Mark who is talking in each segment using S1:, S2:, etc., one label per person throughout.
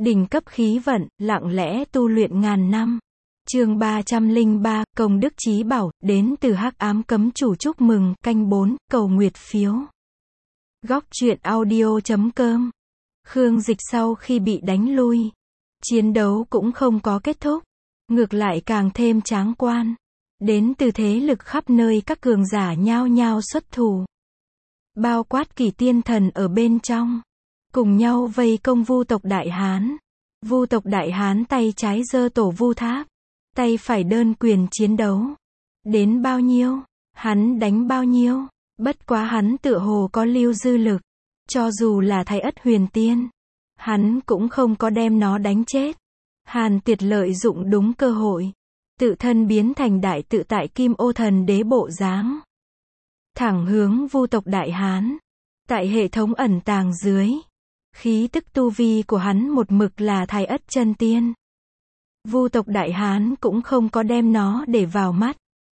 S1: Đỉnh cấp khí vận, lặng lẽ tu luyện ngàn năm. Chương 303, Công đức chí bảo, đến từ Hắc Ám Cấm Chủ chúc mừng, canh 4, cầu nguyệt phiếu. Góc truyện audio.com. Khương Dịch sau khi bị đánh lui, chiến đấu cũng không có kết thúc, ngược lại càng thêm tráng quan. Đến từ thế lực khắp nơi các cường giả nhao nhao xuất thủ, bao quát Kỷ Tiên Thần ở bên trong, cùng nhau vây công Vu tộc Đại Hán. Vu tộc Đại Hán tay trái giơ tổ Vu Tháp, tay phải đơn quyền chiến đấu. Đến bao nhiêu, hắn đánh bao nhiêu, bất quá hắn tựa hồ có lưu dư lực. Cho dù là Thái Ất Huyền Tiên, hắn cũng không có đem nó đánh chết. Hàn Tuyệt lợi dụng đúng cơ hội, tự thân biến thành đại tự tại Kim Ô Thần Đế bộ dáng, thẳng hướng Vu tộc Đại Hán. Tại hệ thống ẩn tàng dưới, khí tức tu vi của hắn một mực là Thái Ất chân tiên. Vu tộc Đại Hán cũng không có đem nó để vào mắt.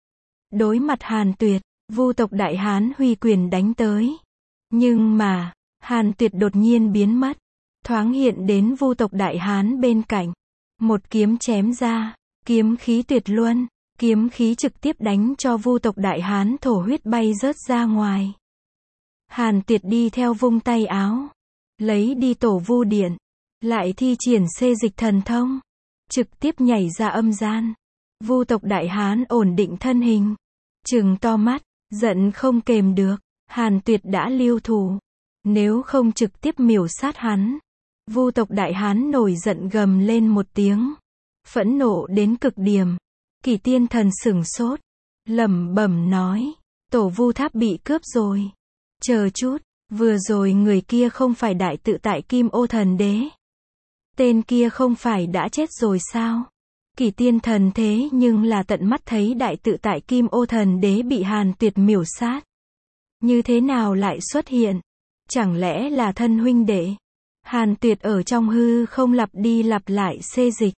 S1: Đối mặt Hàn Tuyệt, Vu tộc Đại Hán huy quyền đánh tới. Nhưng mà, Hàn Tuyệt đột nhiên biến mất, thoáng hiện đến Vu tộc Đại Hán bên cạnh. Một kiếm chém ra, kiếm khí tuyệt luân, kiếm khí trực tiếp đánh cho Vu tộc Đại Hán thổ huyết bay rớt ra ngoài. Hàn Tuyệt đi theo vung tay áo, lấy đi tổ Vu Điện, lại thi triển xê dịch thần thông, trực tiếp nhảy ra âm gian. Vu tộc Đại Hán ổn định thân hình, trừng to mắt, giận không kềm được. Hàn Tuyệt đã lưu thủ, nếu không trực tiếp miểu sát hắn. Vu tộc Đại Hán nổi giận gầm lên một tiếng, phẫn nộ đến cực điểm. Kỷ Tiên Thần sửng sốt, lẩm bẩm nói, tổ Vu Tháp bị cướp rồi. Chờ chút, vừa rồi người kia không phải đại tự tại Kim Ô Thần Đế? Tên kia không phải đã chết rồi sao? Kỷ Tiên Thần thế nhưng là tận mắt thấy đại tự tại Kim Ô Thần Đế bị Hàn Tuyệt miểu sát. Như thế nào lại xuất hiện? Chẳng lẽ là thân huynh đệ? Hàn Tuyệt ở trong hư không lặp đi lặp lại xê dịch,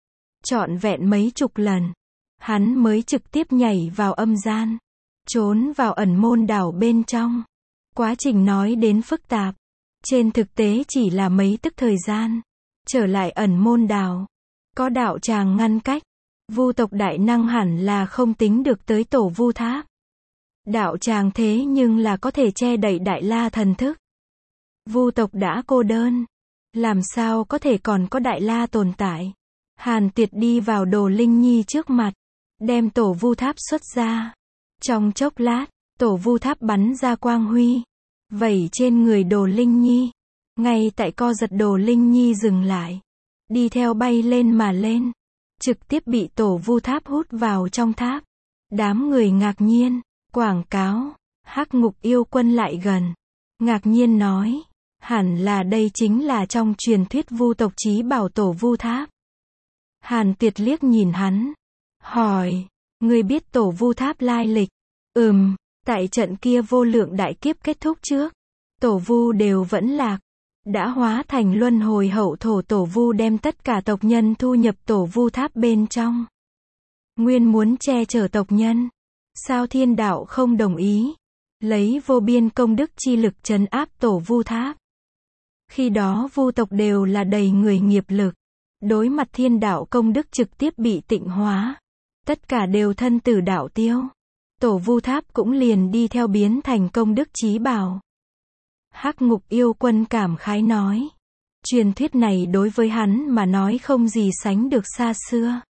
S1: trọn vẹn mấy chục lần, hắn mới trực tiếp nhảy vào âm gian, trốn vào ẩn môn đảo bên trong. Quá trình nói đến phức tạp, trên thực tế chỉ là mấy tức thời gian. Trở lại ẩn môn đảo, có đạo tràng ngăn cách. Vu tộc đại năng hẳn là không tính được tới tổ Vu Tháp. Đạo tràng thế nhưng là có thể che đậy đại la thần thức. Vu tộc đã cô đơn, làm sao có thể còn có đại la tồn tại? Hàn Tuyệt đi vào Đồ Linh Nhi trước mặt, đem tổ Vu Tháp xuất ra. Trong chốc lát, tổ Vu Tháp bắn ra quang huy, vẩy trên người Đồ Linh Nhi. Ngay tại co giật Đồ Linh Nhi dừng lại, đi theo bay lên mà lên, trực tiếp bị tổ Vu Tháp hút vào trong tháp. Đám người ngạc nhiên, quảng cáo, Hắc Ngục Yêu Quân lại gần, ngạc nhiên nói, hẳn là đây chính là trong truyền thuyết Vu tộc chí bảo tổ Vu Tháp. Hàn Tuyệt liếc nhìn hắn, hỏi, ngươi biết tổ Vu Tháp lai lịch? Tại trận kia vô lượng đại kiếp kết thúc trước, tổ Vu đều vẫn lạc, đã hóa thành luân hồi hậu thổ tổ Vu đem tất cả tộc nhân thu nhập tổ Vu Tháp bên trong. Nguyên muốn che chở tộc nhân, sao thiên đạo không đồng ý, lấy vô biên công đức chi lực trấn áp tổ Vu Tháp. Khi đó Vu tộc đều là đầy người nghiệp lực, đối mặt thiên đạo công đức trực tiếp bị tịnh hóa, tất cả đều thân tử đạo tiêu. Tổ Vu Tháp cũng liền đi theo biến thành công đức chí bảo. Hắc Ngục Yêu Quân cảm khái nói, truyền thuyết này đối với hắn mà nói không gì sánh được xa xưa.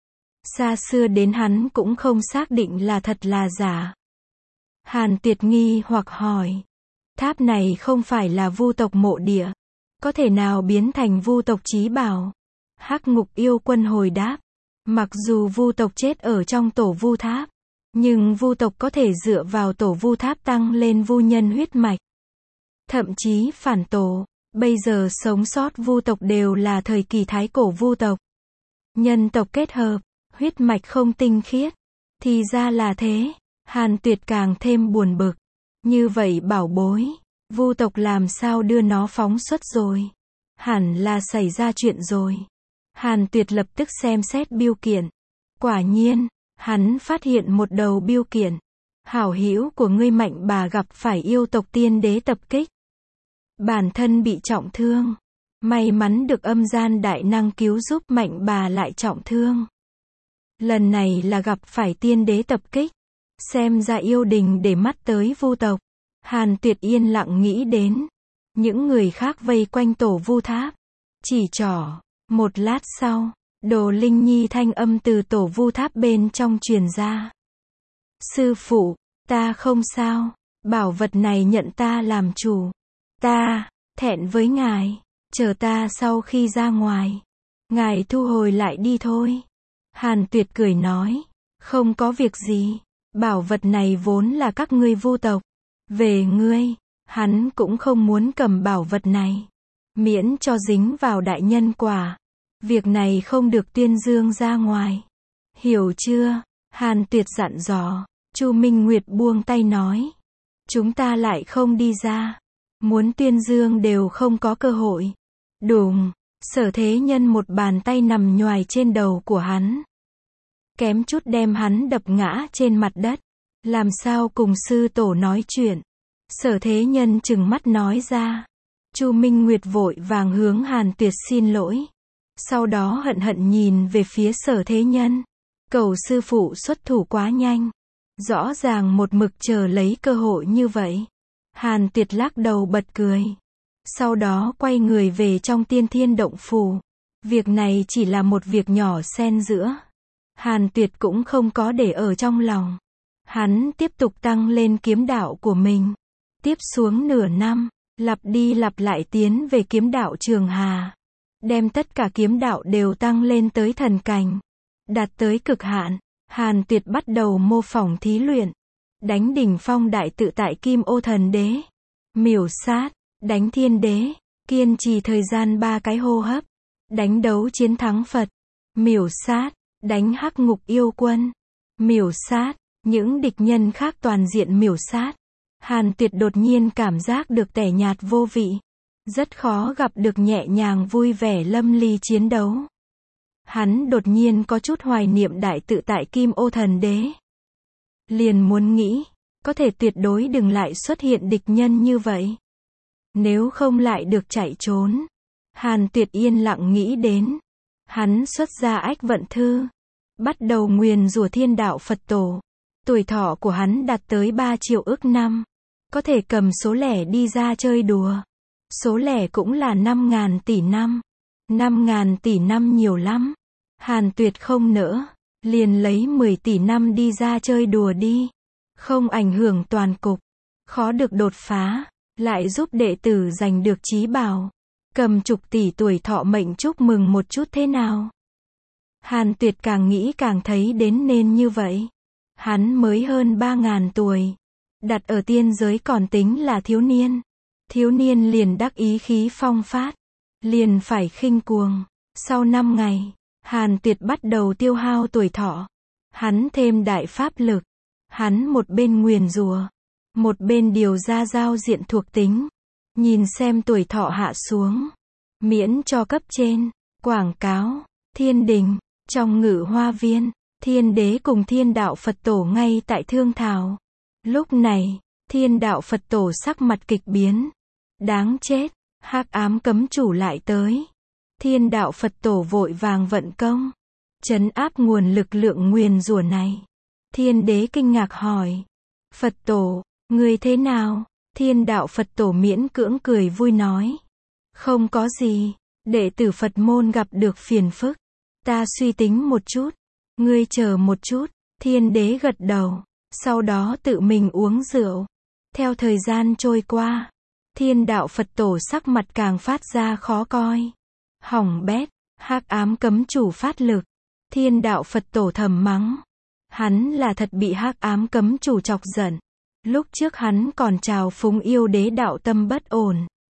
S1: Xa xưa đến hắn cũng không xác định là thật là giả. Hàn Tuyệt nghi hoặc hỏi, tháp này không phải là Vu tộc mộ địa, có thể nào biến thành Vu tộc chí bảo? Hắc Ngục Yêu Quân hồi đáp, mặc dù Vu tộc chết ở trong tổ Vu Tháp, nhưng Vu tộc có thể dựa vào tổ Vu Tháp tăng lên Vu nhân huyết mạch, thậm chí phản tổ. Bây giờ sống sót Vu tộc đều là thời kỳ thái cổ Vu tộc, nhân tộc kết hợp, huyết mạch không tinh khiết. Thì ra là thế. Hàn Tuyệt càng thêm buồn bực, như vậy bảo bối, Vu tộc làm sao đưa nó phóng xuất rồi? Hẳn là xảy ra chuyện rồi. Hàn Tuyệt lập tức xem xét bưu kiện, quả nhiên, hắn phát hiện một đầu bưu kiện, hảo hữu của ngươi Mạnh Bà gặp phải yêu tộc tiên đế tập kích, bản thân bị trọng thương, May mắn được âm gian đại năng cứu giúp, Mạnh bà lại trọng thương. Lần này là gặp phải tiên đế tập kích. Xem ra yêu đình để mắt tới Vu tộc. Hàn Tuyệt yên lặng nghĩ đến. Những người khác vây quanh tổ Vu tháp. Chỉ trỏ. Một lát sau, Đồ Linh Nhi thanh âm từ tổ Vu tháp bên trong truyền ra. Sư phụ, ta không sao. Bảo vật này nhận ta làm chủ. Ta, thẹn với ngài. Chờ ta sau khi ra ngoài. Ngài thu hồi lại đi thôi. Hàn Tuyệt cười nói. Không có việc gì. Bảo vật này vốn là các ngươi Vu tộc. Về ngươi, hắn cũng không muốn cầm bảo vật này. Miễn cho dính vào đại nhân quả. Việc này không được tuyên dương ra ngoài. Hiểu chưa? Hàn Tuyệt dặn dò. Chu Minh Nguyệt buông tay nói. Chúng ta lại không đi ra. Muốn tuyên dương đều không có cơ hội. Đùng, Sở Thế Nhân một bàn tay nằm nhoài trên đầu của hắn. Kém chút đem hắn đập ngã trên mặt đất. Làm sao cùng sư tổ nói chuyện? Sở Thế Nhân trừng mắt nói ra. Chu Minh Nguyệt vội vàng hướng Hàn Tuyệt xin lỗi. Sau đó hận hận nhìn về phía Sở Thế Nhân. Cầu sư phụ xuất thủ quá nhanh. Rõ ràng một mực chờ lấy cơ hội như vậy. Hàn Tuyệt lắc đầu bật cười. Sau đó quay người về trong Tiên Thiên Động Phủ. Việc này chỉ là một việc nhỏ xen giữa. Hàn Tuyệt cũng không có để ở trong lòng. Hắn tiếp tục tăng lên kiếm đạo của mình. Tiếp xuống nửa năm, lặp đi lặp lại tiến về kiếm đạo Trường Hà. Đem tất cả kiếm đạo đều tăng lên tới thần cảnh. Đạt tới cực hạn, Hàn Tuyệt bắt đầu mô phỏng thí luyện. Đánh đỉnh phong đại tự tại Kim Ô Thần Đế. Miểu sát, đánh Thiên Đế, kiên trì thời gian 3 cái hô hấp. Đánh đấu chiến thắng Phật. Miểu sát, đánh Hắc Ngục Yêu Quân. Miểu sát, những địch nhân khác toàn diện miểu sát. Hàn Tuyệt đột nhiên cảm giác được tẻ nhạt vô vị. Rất khó gặp được nhẹ nhàng vui vẻ lâm ly chiến đấu. Hắn đột nhiên có chút hoài niệm đại tự tại Kim Ô Thần Đế. Liền muốn nghĩ, có thể tuyệt đối đừng lại xuất hiện địch nhân như vậy. Nếu không lại được chạy trốn. Hàn Tuyệt yên lặng nghĩ đến. Hắn xuất ra Ách Vận Thư. Bắt đầu nguyền rủa Thiên Đạo Phật Tổ. Tuổi thọ của hắn đạt tới 3 triệu ức năm. Có thể cầm số lẻ đi ra chơi đùa. Số lẻ cũng là 5.000 tỷ năm. 5.000 tỷ năm nhiều lắm. Hàn Tuyệt không nỡ. Liền lấy 10 tỷ năm đi ra chơi đùa đi. Không ảnh hưởng toàn cục. Khó được đột phá. Lại giúp đệ tử giành được chí bảo. Cầm chục tỷ tuổi thọ mệnh chúc mừng một chút thế nào? Hàn Tuyệt càng nghĩ càng thấy đến nên như vậy. Hắn mới hơn 3.000 tuổi. Đặt ở tiên giới còn tính là thiếu niên. Thiếu niên liền đắc ý khí phong phát. Liền phải khinh cuồng. Sau 5 ngày, Hàn Tuyệt bắt đầu tiêu hao tuổi thọ. Hắn thêm đại pháp lực. Hắn một bên nguyền rủa, một bên điều ra giao diện thuộc tính. Nhìn xem tuổi thọ hạ xuống. Miễn cho cấp trên. Quảng cáo. Thiên đình. Trong Ngự Hoa Viên. Thiên Đế cùng Thiên Đạo Phật Tổ ngay tại thương thảo. Lúc này, Thiên Đạo Phật Tổ sắc mặt kịch biến. Đáng chết. Hắc ám cấm chủ lại tới. Thiên Đạo Phật Tổ vội vàng vận công. Trấn áp nguồn lực lượng nguyền rủa này. Thiên Đế kinh ngạc hỏi. Phật Tổ, người thế nào? Thiên Đạo Phật Tổ miễn cưỡng cười vui nói. Không có gì. Đệ tử Phật môn gặp được phiền phức. Ta suy tính một chút. Ngươi chờ một chút. Thiên Đế gật đầu. Sau đó tự mình uống rượu. Theo thời gian trôi qua. Thiên Đạo Phật Tổ sắc mặt càng phát ra khó coi. Hỏng bét. Hắc ám cấm chủ phát lực. Thiên Đạo Phật Tổ thầm mắng. Hắn là thật bị hắc ám cấm chủ chọc giận. Lúc trước hắn còn trào phúng yêu đế đạo tâm bất ổn.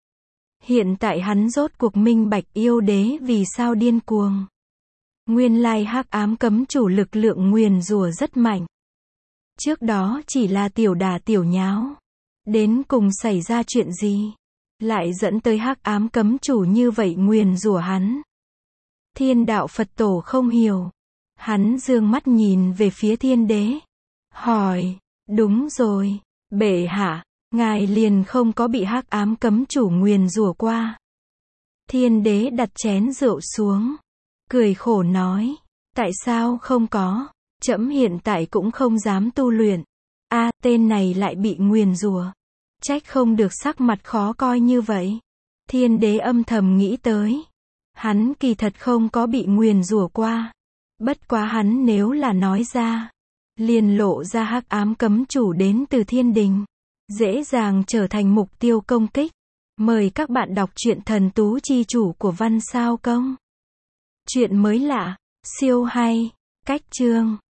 S1: Hiện tại hắn rốt cuộc minh bạch yêu đế vì sao điên cuồng. Nguyên lai hắc ám cấm chủ lực lượng nguyền rủa rất mạnh. Trước đó chỉ là tiểu đả tiểu nháo. Đến cùng xảy ra chuyện gì? Lại dẫn tới hắc ám cấm chủ như vậy nguyền rủa hắn. Thiên Đạo Phật Tổ không hiểu. Hắn dương mắt nhìn về phía Thiên Đế. Hỏi, đúng rồi, bệ hạ, ngài liền không có bị hắc ám cấm chủ nguyền rủa qua. Thiên đế đặt chén rượu xuống, cười khổ nói, tại sao không có, trẫm hiện tại cũng không dám tu luyện. A, tên này lại bị nguyền rủa. Trách không được sắc mặt khó coi như vậy. Thiên đế âm thầm nghĩ tới. Hắn kỳ thật không có bị nguyền rủa qua. Bất quá hắn nếu là nói ra, liền lộ ra hắc ám cấm chủ đến từ thiên đình, dễ dàng trở thành mục tiêu công kích. Mời các bạn đọc truyện Thần Tú Chi Chủ của Văn Sao Công. Chuyện mới lạ, siêu hay, cách chương.